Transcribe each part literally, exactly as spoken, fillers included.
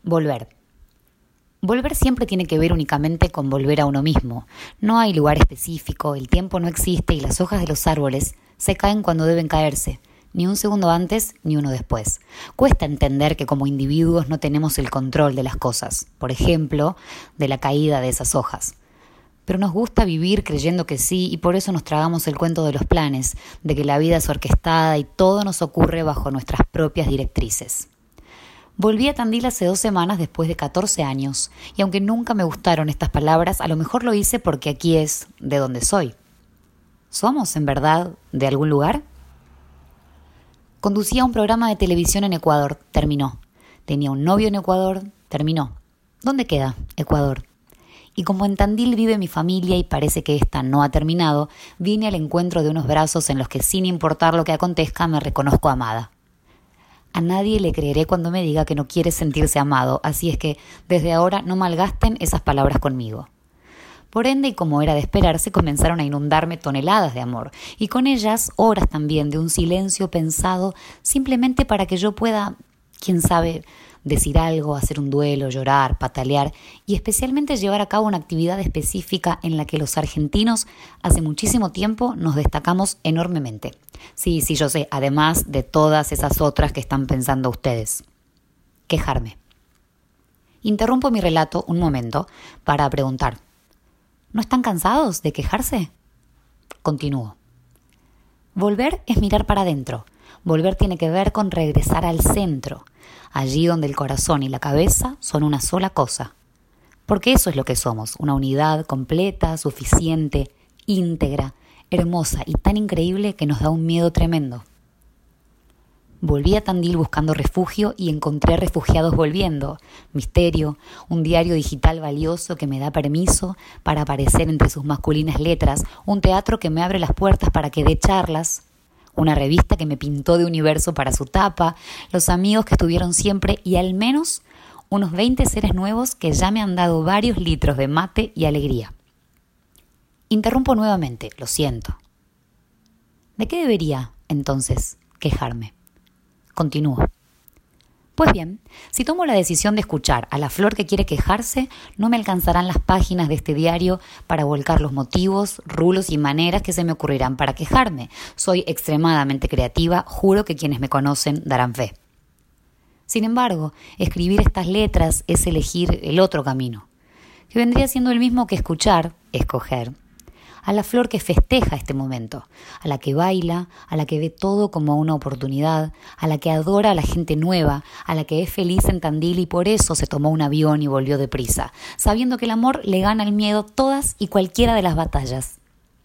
Volver. Volver siempre tiene que ver únicamente con volver a uno mismo. No hay lugar específico, el tiempo no existe y las hojas de los árboles se caen cuando deben caerse, ni un segundo antes ni uno después. Cuesta entender que como individuos no tenemos el control de las cosas, por ejemplo, de la caída de esas hojas. Pero nos gusta vivir creyendo que sí y por eso nos tragamos el cuento de los planes, de que la vida es orquestada y todo nos ocurre bajo nuestras propias directrices. Volví a Tandil hace dos semanas después de catorce años, y aunque nunca me gustaron estas palabras, a lo mejor lo hice porque aquí es de donde soy. ¿Somos, en verdad, de algún lugar? Conducía un programa de televisión en Ecuador, terminó. Tenía un novio en Ecuador, terminó. ¿Dónde queda Ecuador? Y como en Tandil vive mi familia y parece que esta no ha terminado, vine al encuentro de unos brazos en los que, sin importar lo que acontezca, me reconozco amada. A nadie le creeré cuando me diga que no quiere sentirse amado, así es que desde ahora no malgasten esas palabras conmigo. Por ende, y como era de esperarse, comenzaron a inundarme toneladas de amor, y con ellas horas también de un silencio pensado simplemente para que yo pueda, quién sabe, decir algo, hacer un duelo, llorar, patalear y especialmente llevar a cabo una actividad específica en la que los argentinos hace muchísimo tiempo nos destacamos enormemente. Sí, sí, yo sé, además de todas esas otras que están pensando ustedes. Quejarme. Interrumpo mi relato un momento para preguntar, ¿no están cansados de quejarse? Continúo. Volver es mirar para adentro. Volver tiene que ver con regresar al centro, allí donde el corazón y la cabeza son una sola cosa. Porque eso es lo que somos, una unidad completa, suficiente, íntegra, hermosa y tan increíble que nos da un miedo tremendo. Volví a Tandil buscando refugio y encontré refugiados volviendo. Misterio, un diario digital valioso que me da permiso para aparecer entre sus masculinas letras, un teatro que me abre las puertas para que dé charlas, una revista que me pintó de universo para su tapa, los amigos que estuvieron siempre y al menos unos veinte seres nuevos que ya me han dado varios litros de mate y alegría. Interrumpo nuevamente, lo siento. ¿De qué debería, entonces, quejarme? Continúo. Pues bien, si tomo la decisión de escuchar a la flor que quiere quejarse, no me alcanzarán las páginas de este diario para volcar los motivos, rulos y maneras que se me ocurrirán para quejarme. Soy extremadamente creativa, juro que quienes me conocen darán fe. Sin embargo, escribir estas letras es elegir el otro camino, que vendría siendo el mismo que escuchar, escoger, a la flor que festeja este momento, a la que baila, a la que ve todo como una oportunidad, a la que adora a la gente nueva, a la que es feliz en Tandil y por eso se tomó un avión y volvió deprisa, sabiendo que el amor le gana al miedo todas y cualquiera de las batallas.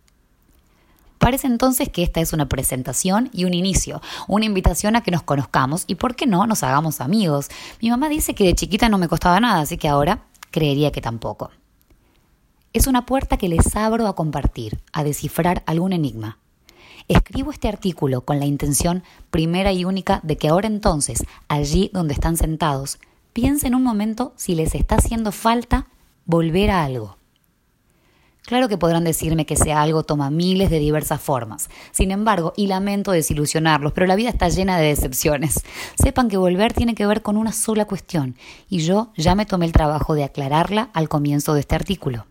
Parece entonces que esta es una presentación y un inicio, una invitación a que nos conozcamos y, ¿por qué no?, nos hagamos amigos. Mi mamá dice que de chiquita no me costaba nada, así que ahora creería que tampoco. Es una puerta que les abro a compartir, a descifrar algún enigma. Escribo este artículo con la intención primera y única de que ahora entonces, allí donde están sentados, piensen un momento si les está haciendo falta volver a algo. Claro que podrán decirme que ese algo toma miles de diversas formas. Sin embargo, y lamento desilusionarlos, pero la vida está llena de decepciones. Sepan que volver tiene que ver con una sola cuestión, y yo ya me tomé el trabajo de aclararla al comienzo de este artículo.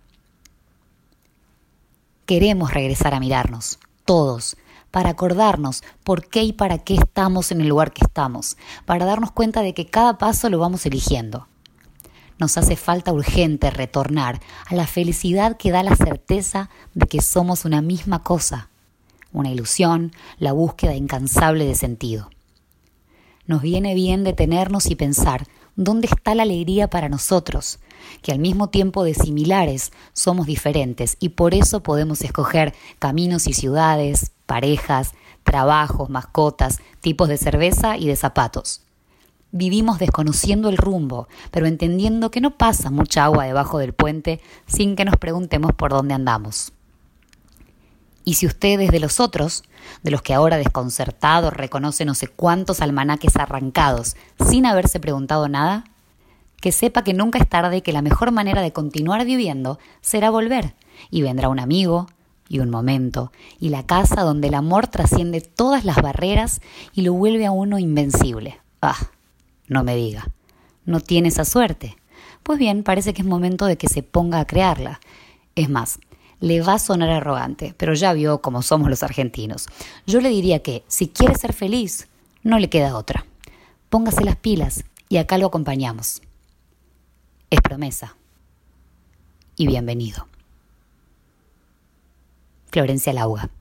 Queremos regresar a mirarnos, todos, para acordarnos por qué y para qué estamos en el lugar que estamos, para darnos cuenta de que cada paso lo vamos eligiendo. Nos hace falta urgente retornar a la felicidad que da la certeza de que somos una misma cosa, una ilusión, la búsqueda incansable de sentido. Nos viene bien detenernos y pensar dónde está la alegría para nosotros, que al mismo tiempo de similares somos diferentes y por eso podemos escoger caminos y ciudades, parejas, trabajos, mascotas, tipos de cerveza y de zapatos. Vivimos desconociendo el rumbo, pero entendiendo que no pasa mucha agua debajo del puente sin que nos preguntemos por dónde andamos. Y si usted es de los otros, de los que ahora desconcertados reconoce no sé cuántos almanaques arrancados sin haberse preguntado nada, que sepa que nunca es tarde y que la mejor manera de continuar viviendo será volver, y vendrá un amigo y un momento, y la casa donde el amor trasciende todas las barreras y lo vuelve a uno invencible. Ah, no me diga, no tiene esa suerte. Pues bien, parece que es momento de que se ponga a crearla. Es más, le va a sonar arrogante, pero ya vio cómo somos los argentinos. Yo le diría que, si quiere ser feliz, no le queda otra. Póngase las pilas y acá lo acompañamos. Es promesa. Y bienvenido. Florencia Lauga.